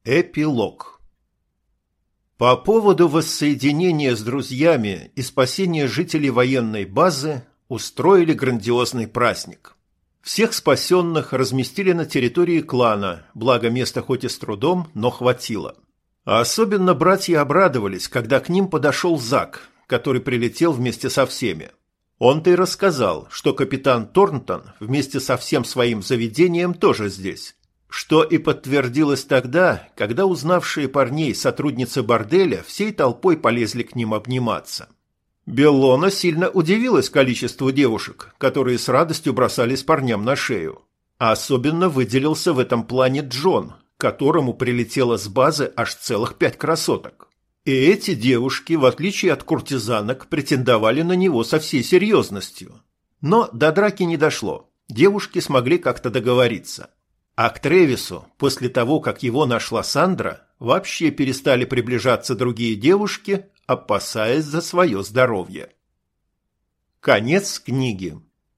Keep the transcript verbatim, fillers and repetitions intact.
Эпилог. По поводу воссоединения с друзьями и спасения жителей военной базы устроили грандиозный праздник. Всех спасенных разместили на территории клана, благо места хоть и с трудом, но хватило. А особенно братья обрадовались, когда к ним подошел Зак, который прилетел вместе со всеми. Он-то и рассказал, что капитан Торнтон вместе со всем своим заведением тоже здесь. Что и подтвердилось тогда, когда узнавшие парней сотрудницы борделя всей толпой полезли к ним обниматься. Беллона сильно удивилась количеству девушек, которые с радостью бросались парням на шею. А особенно выделился в этом плане Джон, которому прилетело с базы аж целых пять красоток. И эти девушки, в отличие от куртизанок, претендовали на него со всей серьезностью. Но до драки не дошло, девушки смогли как-то договориться. А к Тревису, после того, как его нашла Сандра, вообще перестали приближаться другие девушки, опасаясь за свое здоровье. Конец книги.